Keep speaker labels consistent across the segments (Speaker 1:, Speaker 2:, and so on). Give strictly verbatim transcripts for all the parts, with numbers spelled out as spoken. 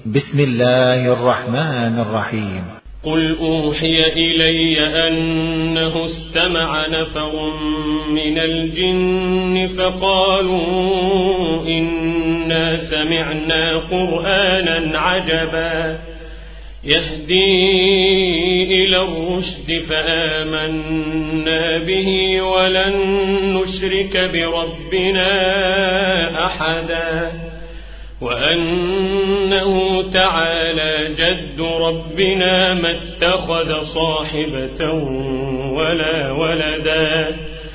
Speaker 1: بسم الله الرحمن الرحيم.
Speaker 2: قل أوحي إلي أنه استمع نفر من الجن فقالوا إنا سمعنا قرآنا عجبا يهدي إلى الرشد فآمنا به ولن نشرك بربنا أحدا وأنه تعالى جد ربنا ما اتخذ صاحبة ولا ولدا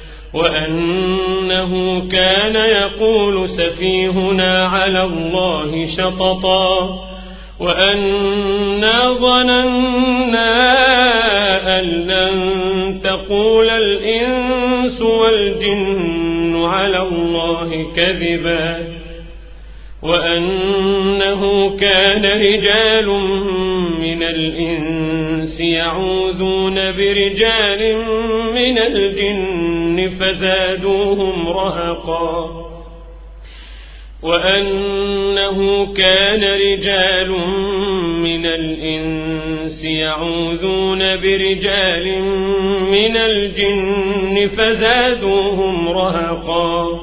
Speaker 2: وأنه كان يقول سفيهنا على الله شططا وأنا ظننا أن لن تقول الإنس والجن على الله كذبا وأنه كان رجال من الإنس يعوذون برجال من الجن فزادوهم رهقا وأنه كان رجال من الإنس يعوذون برجال من الجن فزادوهم رهقا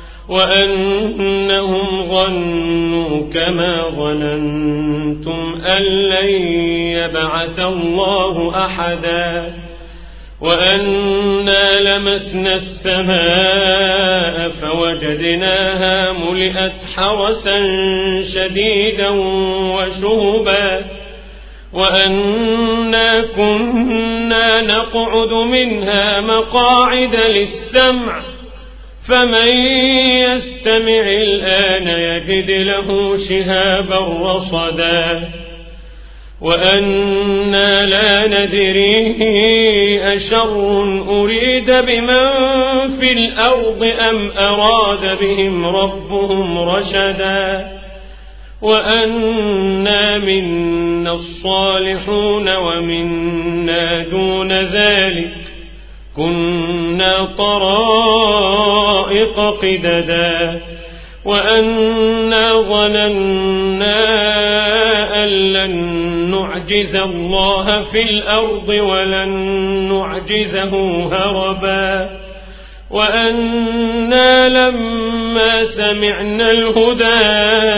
Speaker 2: وأنهم ظنوا كما ظننتم أن لن يبعث الله أحدا وأنا لمسنا السماء فوجدناها ملئت حرسا شديدا وشهبا وأنا كنا نقعد منها مقاعد للسمع فمن يستمع الآن يجد له شهابا رصدا وأنا لا ندري أشر أريد بمن في الأرض أم أراد بهم ربهم رشدا وأنا منا الصالحون ومنا دون ذلك كنا طرائق قددا وأنا ظننا أن لن نعجز الله في الأرض ولن نعجزه هربا وأنا لما سمعنا الهدى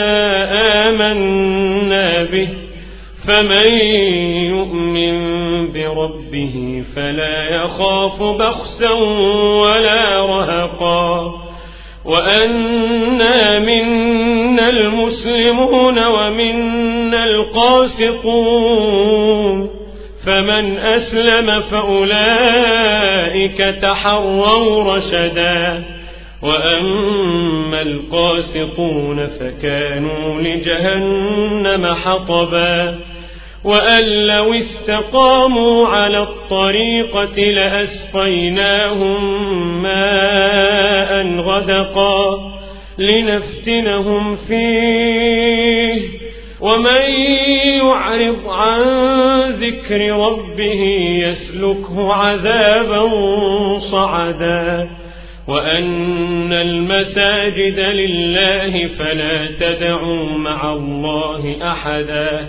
Speaker 2: آمنا به فمن يؤمن بربه فلا يخاف بخسا ولا رهقا وأنا منا المسلمون ومنا القاسطون فمن أسلم فأولئك تحروا رشدا وأما القاسطون فكانوا لجهنم حطبا وأن لو استقاموا على الطريقة لأسقيناهم ماء غدقا لنفتنهم فيه ومن يعرض عن ذكر ربه يسلكه عذابا صعدا وأن المساجد لله فلا تدعوا مع الله أحدا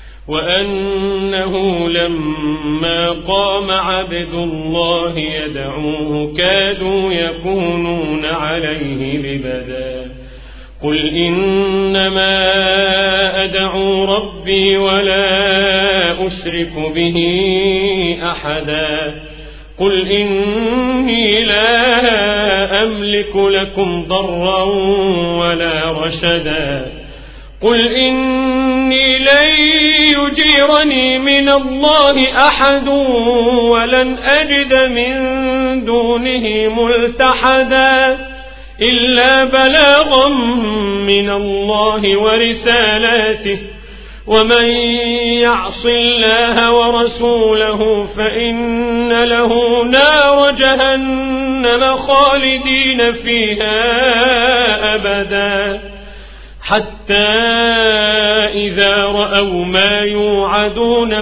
Speaker 2: وأنه لما قام عبد الله يدعوه كادوا يكونون عليه لبدا قل إنما أدعو ربي ولا أشرك به أحدا قل إني لا أملك لكم ضرا ولا رشدا قل إني لن يجيرني من الله أحد ولن أجد من دونه ملتحدا إلا بلاغا من الله ورسالاته ومن يعص الله ورسوله فإن له نار جهنم خالدين فيها أبدا حتى إذا رأوا ما يوعدون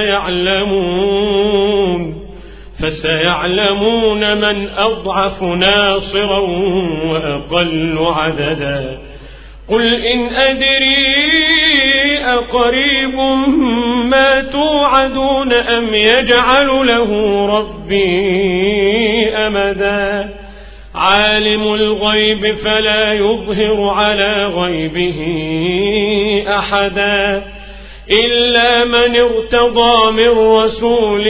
Speaker 2: فسيعلمون فسيعلمون من أضعف ناصرا وأقل عددا قل إن أدري أقريب ما توعدون أم يجعل له ربي أمدا عالم الغيب فلا يظهر على غيبه أحدا إلا من ارتضى من رسول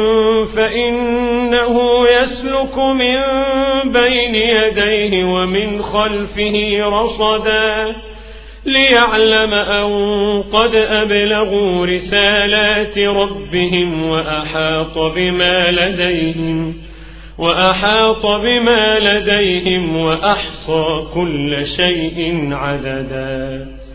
Speaker 2: فإنه يسلك من بين يديه ومن خلفه رصدا ليعلم أن قد أبلغوا رسالات ربهم وأحاط بما لديهم وأحاط بما لديهم وأحصى كل شيء عددا.